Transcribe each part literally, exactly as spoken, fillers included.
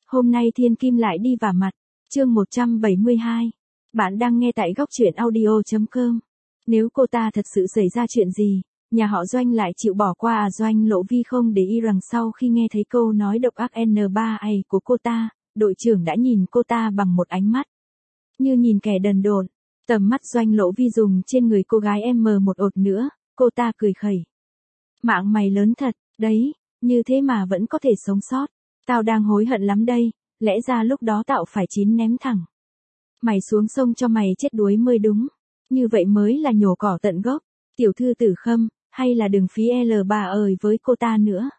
Hôm nay thiên kim lại đi vả mặt. Chương một trăm bảy mươi hai. Bạn đang nghe tại góc truyện audio chấm com. Nếu cô ta thật sự xảy ra chuyện gì, nhà họ Doanh lại chịu bỏ qua à? Doanh Lộ Vi không để ý rằng sau khi nghe thấy câu nói độc ác N ba A của cô ta, đội trưởng đã nhìn cô ta bằng một ánh mắt như nhìn kẻ đần độn. Tầm mắt Doanh Lộ Vi dùng trên người cô gái em một ột nữa, cô ta cười khẩy. Mạng mày lớn thật, đấy, như thế mà vẫn có thể sống sót. Tao đang hối hận lắm đây, lẽ ra lúc đó tao phải chín ném thẳng mày xuống sông cho mày chết đuối mới đúng. Như vậy mới là nhổ cỏ tận gốc. Tiểu thư Tử Khâm, hay là đừng phí L ba ơi với cô ta nữa.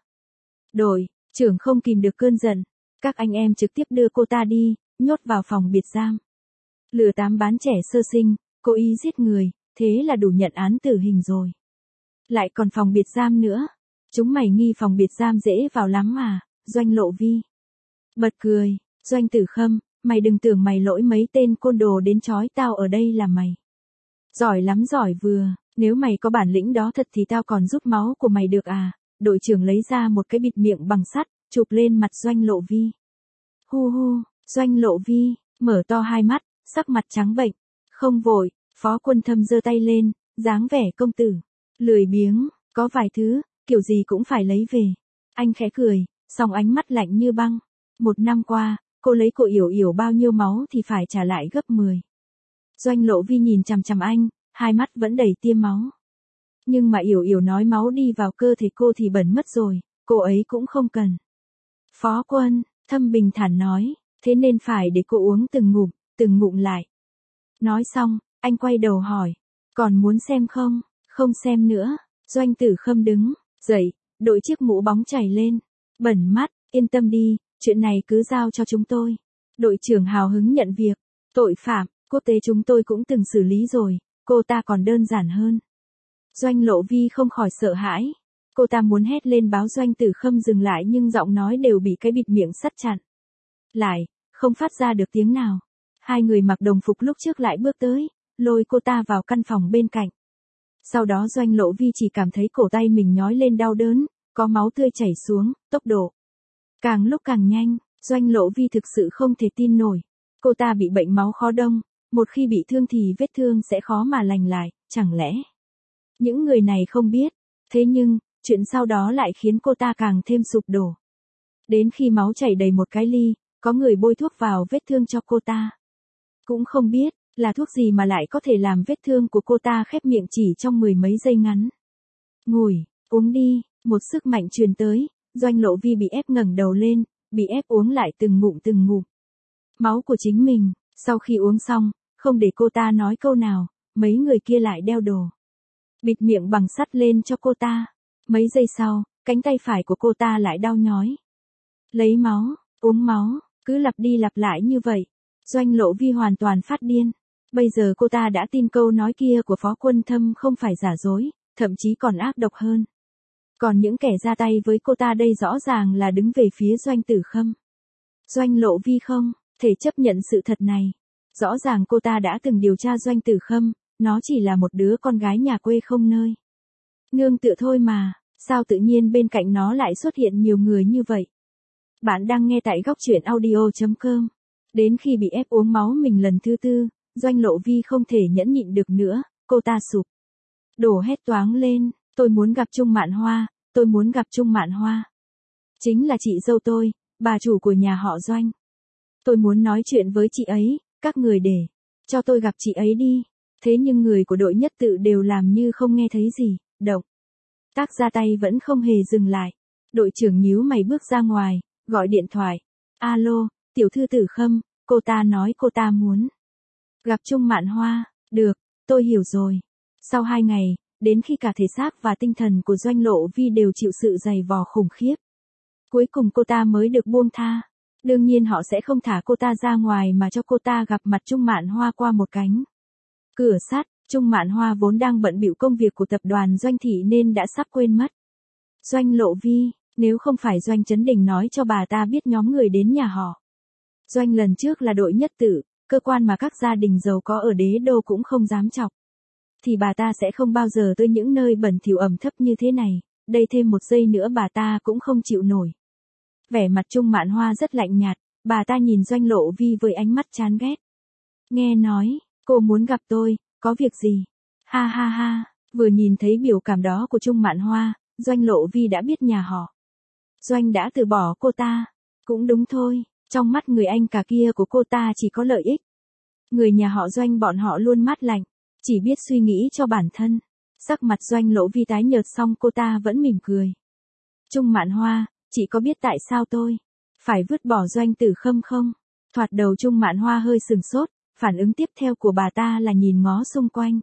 Đội trưởng không kìm được cơn giận. Các anh em trực tiếp đưa cô ta đi, nhốt vào phòng biệt giam. Lừa tám bán trẻ sơ sinh, cố ý giết người, thế là đủ nhận án tử hình rồi. Lại còn phòng biệt giam nữa. Chúng mày nghi phòng biệt giam dễ vào lắm mà. Doanh Lộ Vi bật cười. Doanh Tử Khâm, mày đừng tưởng mày lỗi mấy tên côn đồ đến trói tao ở đây là mày giỏi lắm giỏi vừa. Nếu mày có bản lĩnh đó thật thì tao còn rút máu của mày được à. Đội trưởng lấy ra một cái bịt miệng bằng sắt, chụp lên mặt Doanh Lộ Vi. Hu hu. Doanh Lộ Vi mở to hai mắt, sắc mặt trắng bệch. Không vội. Phó Quân Thâm giơ tay lên, dáng vẻ công tử lười biếng. Có vài thứ, kiểu gì cũng phải lấy về. Anh khẽ cười, song ánh mắt lạnh như băng. Một năm qua, cô lấy của Yểu Yểu bao nhiêu máu thì phải trả lại gấp mười. Doanh Lộ Vi nhìn chằm chằm anh, hai mắt vẫn đầy tia máu. Nhưng mà Yểu Yểu nói máu đi vào cơ thể cô thì bẩn mất rồi, cô ấy cũng không cần. Phó Quân Thâm bình thản nói, thế nên phải để cô uống từng ngụm, từng ngụm lại. Nói xong, anh quay đầu hỏi, còn muốn xem không? Không xem nữa. Doanh Tử Khâm đứng dậy, đội chiếc mũ bóng chảy lên. Bẩn mắt, yên tâm đi, chuyện này cứ giao cho chúng tôi. Đội trưởng hào hứng nhận việc. Tội phạm quốc tế chúng tôi cũng từng xử lý rồi, cô ta còn đơn giản hơn. Doanh Lộ Vi không khỏi sợ hãi. Cô ta muốn hét lên báo Doanh Tử Khâm dừng lại nhưng giọng nói đều bị cái bịt miệng sắt chặn lại, không phát ra được tiếng nào. Hai người mặc đồng phục lúc trước lại bước tới, lôi cô ta vào căn phòng bên cạnh. Sau đó Doanh Lộ Vi chỉ cảm thấy cổ tay mình nhói lên đau đớn, có máu tươi chảy xuống, tốc độ càng lúc càng nhanh. Doanh Lộ Vi thực sự không thể tin nổi. Cô ta bị bệnh máu khó đông, một khi bị thương thì vết thương sẽ khó mà lành lại, chẳng lẽ những người này không biết. Thế nhưng, chuyện sau đó lại khiến cô ta càng thêm sụp đổ. Đến khi máu chảy đầy một cái ly, có người bôi thuốc vào vết thương cho cô ta. Cũng không biết là thuốc gì mà lại có thể làm vết thương của cô ta khép miệng chỉ trong mười mấy giây ngắn. Ngồi, uống đi. Một sức mạnh truyền tới, Doanh Lộ Vi bị ép ngẩng đầu lên, bị ép uống lại từng ngụm từng ngụm máu của chính mình. Sau khi uống xong, không để cô ta nói câu nào, mấy người kia lại đeo đồ bịt miệng bằng sắt lên cho cô ta. Mấy giây sau, cánh tay phải của cô ta lại đau nhói. Lấy máu, uống máu, cứ lặp đi lặp lại như vậy. Doanh Lộ Vi hoàn toàn phát điên. Bây giờ cô ta đã tin câu nói kia của Phó Quân Thâm không phải giả dối, thậm chí còn ác độc hơn. Còn những kẻ ra tay với cô ta đây rõ ràng là đứng về phía Doanh Tử Khâm. Doanh Lộ Vi không thể chấp nhận sự thật này. Rõ ràng cô ta đã từng điều tra Doanh Tử Khâm, nó chỉ là một đứa con gái nhà quê không nơi nương tựa thôi mà, sao tự nhiên bên cạnh nó lại xuất hiện nhiều người như vậy. Bạn đang nghe tại góc truyện audio chấm com. Đến khi bị ép uống máu mình lần thứ tư, Doanh Lộ Vi không thể nhẫn nhịn được nữa, cô ta sụp đổ hét toáng lên, tôi muốn gặp Trung Mạn Hoa, tôi muốn gặp Trung Mạn Hoa. Chính là chị dâu tôi, bà chủ của nhà họ Doanh. Tôi muốn nói chuyện với chị ấy, các người để cho tôi gặp chị ấy đi. Thế nhưng người của đội nhất tự đều làm như không nghe thấy gì, động tác ra tay vẫn không hề dừng lại. Đội trưởng nhíu mày bước ra ngoài, gọi điện thoại. Alo, tiểu thư Tử Khâm, cô ta nói cô ta muốn gặp Trung Mạn Hoa. Được, tôi hiểu rồi. Sau hai ngày, đến khi cả thể xác và tinh thần của Doanh Lộ Vi đều chịu sự dày vò khủng khiếp, cuối cùng cô ta mới được buông tha. Đương nhiên họ sẽ không thả cô ta ra ngoài mà cho cô ta gặp mặt Trung Mạn Hoa qua một cánh cửa sắt. Trung Mạn Hoa vốn đang bận bịu công việc của tập đoàn Doanh Thị nên đã sắp quên mất Doanh Lộ Vi, nếu không phải Doanh Chấn Đình nói cho bà ta biết nhóm người đến nhà họ Doanh lần trước là đội nhất tự, cơ quan mà các gia đình giàu có ở đế đô cũng không dám chọc, thì bà ta sẽ không bao giờ tới những nơi bẩn thỉu ẩm thấp như thế này. Đây thêm một giây nữa bà ta cũng không chịu nổi. Vẻ mặt Trung Mạn Hoa rất lạnh nhạt, Bà ta nhìn Doanh Lộ Vi với ánh mắt chán ghét. Nghe nói, cô muốn gặp tôi, có việc gì? Ha ha ha, vừa nhìn thấy biểu cảm đó của Trung Mạn Hoa, Doanh Lộ Vi đã biết nhà họ Doanh đã từ bỏ cô ta. Cũng đúng thôi, trong mắt người anh cả kia của cô ta chỉ có lợi ích. Người nhà họ Doanh bọn họ luôn mát lạnh, chỉ biết suy nghĩ cho bản thân. Sắc mặt Doanh Lộ Vi tái nhợt xong cô ta vẫn mỉm cười. Trung Mạn Hoa, chị có biết tại sao tôi phải vứt bỏ Doanh Tử Khâm không? Thoạt đầu Trung Mạn Hoa hơi sừng sốt, phản ứng tiếp theo của bà ta là nhìn ngó xung quanh.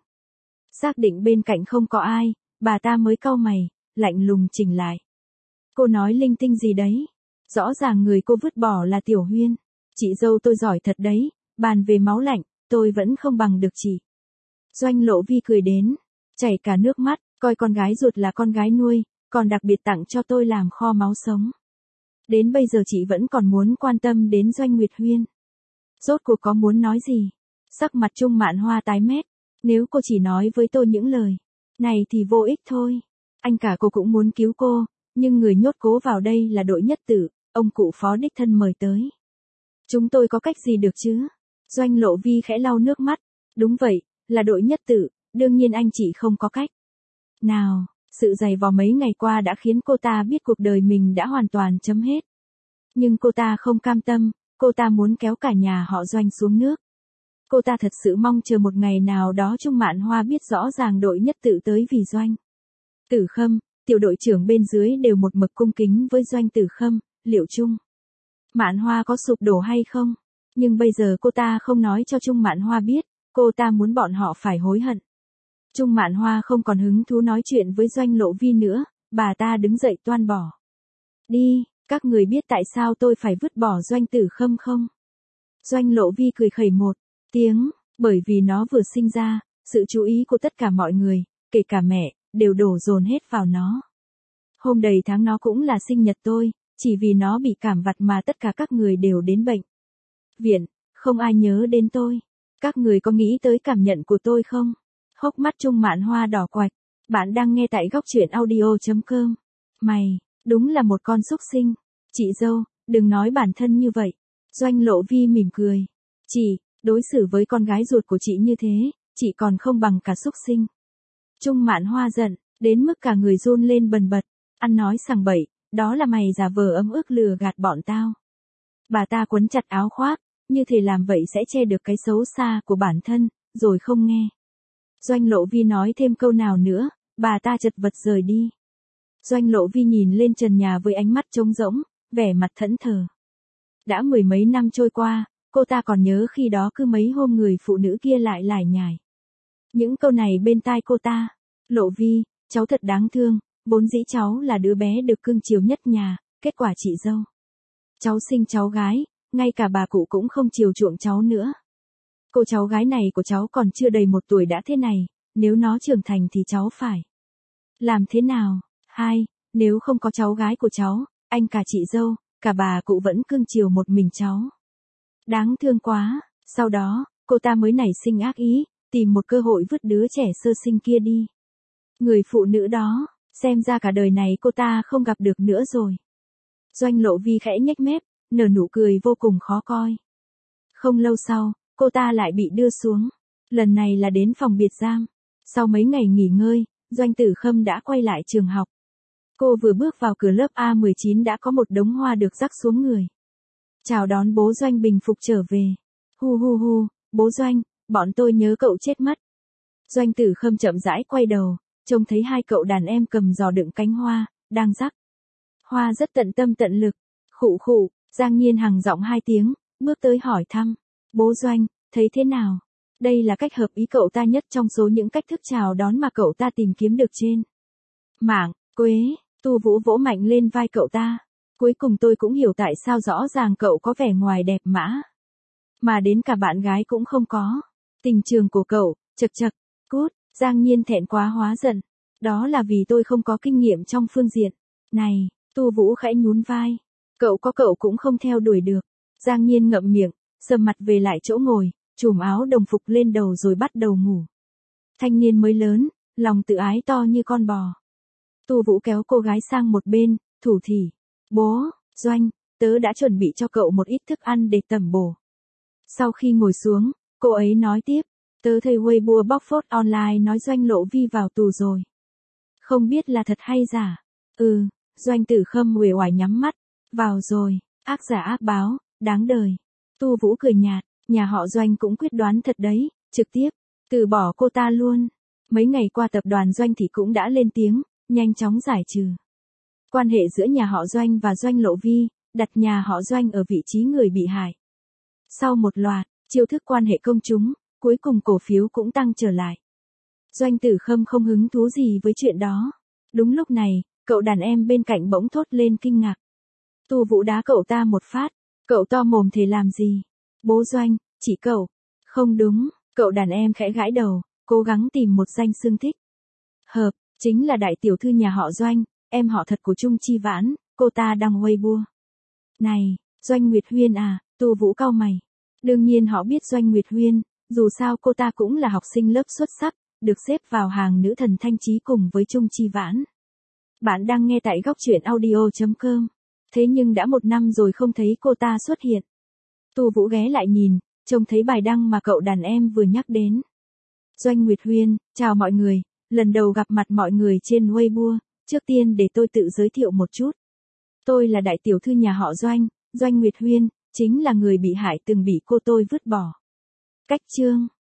Xác định bên cạnh không có ai, bà ta mới cau mày, lạnh lùng chỉnh lại. Cô nói linh tinh gì đấy? Rõ ràng người cô vứt bỏ là Tiểu Huyên. Chị dâu tôi giỏi thật đấy, bàn về máu lạnh, tôi vẫn không bằng được chị. Doanh Lộ Vi cười đến, chảy cả nước mắt, coi con gái ruột là con gái nuôi, còn đặc biệt tặng cho tôi làm kho máu sống. Đến bây giờ chị vẫn còn muốn quan tâm đến Doanh Nguyệt Huyên. Rốt cuộc có muốn nói gì? Sắc mặt Trung Mạn Hoa tái mét, nếu cô chỉ nói với tôi những lời này thì vô ích thôi. Anh cả cô cũng muốn cứu cô, nhưng người nhốt cố vào đây là Đội Nhất Tử, ông cụ phó đích thân mời tới. Chúng tôi có cách gì được chứ? Doanh Lộ Vi khẽ lau nước mắt, đúng vậy, là Đội Nhất Tử, đương nhiên anh chị không có cách. Nào, sự dày vò mấy ngày qua đã khiến cô ta biết cuộc đời mình đã hoàn toàn chấm hết. Nhưng cô ta không cam tâm, cô ta muốn kéo cả nhà họ Doanh xuống nước. Cô ta thật sự mong chờ một ngày nào đó Trung Mạn Hoa biết rõ ràng Đội Nhất Tử tới vì Doanh Tử Khâm, tiểu đội trưởng bên dưới đều một mực cung kính với Doanh Tử Khâm, liệu Trung Mạn Hoa có sụp đổ hay không? Nhưng bây giờ cô ta không nói cho Trung Mạn Hoa biết, cô ta muốn bọn họ phải hối hận. Trung Mạn Hoa không còn hứng thú nói chuyện với Doanh Lộ Vi nữa, bà ta đứng dậy toan bỏ đi. Các người biết tại sao tôi phải vứt bỏ Doanh Tử Khâm không? Doanh Lộ Vi cười khẩy một tiếng, bởi vì nó vừa sinh ra, sự chú ý của tất cả mọi người, kể cả mẹ, đều đổ dồn hết vào nó. Hôm đầy tháng nó cũng là sinh nhật tôi, chỉ vì nó bị cảm vặt mà tất cả các người đều đến bệnh viện, không ai nhớ đến tôi. Các người có nghĩ tới cảm nhận của tôi không? Hốc mắt Trung Mạn Hoa đỏ quạch. Bạn đang nghe tại góc truyện audio.com. Mày, đúng là một con súc sinh. Chị dâu, đừng nói bản thân như vậy. Doanh Lộ Vi mỉm cười. Chị, đối xử với con gái ruột của chị như thế, chị còn không bằng cả súc sinh. Trung Mạn Hoa giận, đến mức cả người run lên bần bật. Ăn nói sằng bậy, đó là mày giả vờ ấm ức lừa gạt bọn tao. Bà ta quấn chặt áo khoác, như thể làm vậy sẽ che được cái xấu xa của bản thân, rồi không nghe Doanh Lộ Vi nói thêm câu nào nữa, bà ta chật vật rời đi. Doanh Lộ Vi nhìn lên trần nhà với ánh mắt trống rỗng, vẻ mặt thẫn thờ. Đã mười mấy năm trôi qua, cô ta còn nhớ khi đó cứ mấy hôm người phụ nữ kia lại lải nhải những câu này bên tai cô ta. Lộ Vi, cháu thật đáng thương, vốn dĩ cháu là đứa bé được cưng chiều nhất nhà, kết quả chị dâu cháu sinh cháu gái, ngay cả bà cụ cũng không chiều chuộng cháu nữa. Cô cháu gái này của cháu còn chưa đầy một tuổi đã thế này, nếu nó trưởng thành thì cháu phải làm thế nào? Hai, nếu không có cháu gái của cháu, anh cả chị dâu, cả bà cụ vẫn cưng chiều một mình cháu. Đáng thương quá. Sau đó, cô ta mới nảy sinh ác ý, tìm một cơ hội vứt đứa trẻ sơ sinh kia đi. Người phụ nữ đó, xem ra cả đời này cô ta không gặp được nữa rồi. Doanh Lộ Vi khẽ nhếch mép, nở nụ cười vô cùng khó coi. Không lâu sau, cô ta lại bị đưa xuống. Lần này là đến phòng biệt giam. Sau mấy ngày nghỉ ngơi, Doanh Tử Khâm đã quay lại trường học. Cô vừa bước vào cửa lớp A mười chín đã có một đống hoa được rắc xuống người. Chào đón bố Doanh bình phục trở về. Hu hu hu, bố Doanh, bọn tôi nhớ cậu chết mất. Doanh Tử Khâm chậm rãi quay đầu, trông thấy hai cậu đàn em cầm giò đựng cánh hoa, đang rắc hoa rất tận tâm tận lực. Khụ khụ, Giang Nhiên Hằng giọng hai tiếng, bước tới hỏi thăm. Bố Doanh, thấy thế nào? Đây là cách hợp ý cậu ta nhất trong số những cách thức chào đón mà cậu ta tìm kiếm được trên mạng. Quế, Tu Vũ vỗ mạnh lên vai cậu ta. Cuối cùng tôi cũng hiểu tại sao rõ ràng cậu có vẻ ngoài đẹp mã, mà đến cả bạn gái cũng không có. Tình trường của cậu, chật chật, cút. Giang Nhiên thẹn quá hóa giận. Đó là vì tôi không có kinh nghiệm trong phương diện này. Tu Vũ khẽ nhún vai. Cậu có cậu cũng không theo đuổi được. Giang Nhiên ngậm miệng, sầm mặt về lại chỗ ngồi, chùm áo đồng phục lên đầu rồi bắt đầu ngủ. Thanh niên mới lớn, lòng tự ái to như con bò. Tu Vũ kéo cô gái sang một bên, thủ thỉ. Bố, Doanh, tớ đã chuẩn bị cho cậu một ít thức ăn để tẩm bổ. Sau khi ngồi xuống, cô ấy nói tiếp, tớ thấy Weibo bóc phốt online nói Doanh Lộ Vi vào tù rồi. Không biết là thật hay giả. Ừ, Doanh Tử Khâm uể oải nhắm mắt, vào rồi, ác giả ác báo, đáng đời. Tu Vũ cười nhạt, nhà họ Doanh cũng quyết đoán thật đấy, trực tiếp, từ bỏ cô ta luôn. Mấy ngày qua tập đoàn Doanh thì cũng đã lên tiếng, nhanh chóng giải trừ quan hệ giữa nhà họ Doanh và Doanh Lộ Vi, đặt nhà họ Doanh ở vị trí người bị hại. Sau một loạt chiêu thức quan hệ công chúng, cuối cùng cổ phiếu cũng tăng trở lại. Doanh Tử Khâm không hứng thú gì với chuyện đó. Đúng lúc này, cậu đàn em bên cạnh bỗng thốt lên kinh ngạc. Tu Vũ đá cậu ta một phát, cậu to mồm thế làm gì? Bố Doanh, chỉ cậu. Không đúng, cậu đàn em khẽ gãi đầu, cố gắng tìm một danh xưng thích. Hợp, chính là đại tiểu thư nhà họ Doanh, em họ thật của Trung Chi Vãn, cô ta đăng Weibo. Này, Doanh Nguyệt Huyên à, Tu Vũ cau mày. Đương nhiên họ biết Doanh Nguyệt Huyên, dù sao cô ta cũng là học sinh lớp xuất sắc, được xếp vào hàng nữ thần thanh trí cùng với Trung Chi Vãn. Bạn đang nghe tại góc truyện audio chấm com. Thế nhưng đã một năm rồi không thấy cô ta xuất hiện. Tu Vũ ghé lại nhìn, trông thấy bài đăng mà cậu đàn em vừa nhắc đến. Doanh Nguyệt Huyên, chào mọi người, lần đầu gặp mặt mọi người trên Weibo, trước tiên để tôi tự giới thiệu một chút. Tôi là đại tiểu thư nhà họ Doanh, Doanh Nguyệt Huyên, chính là người bị hại từng bị cô tôi vứt bỏ. Cách chương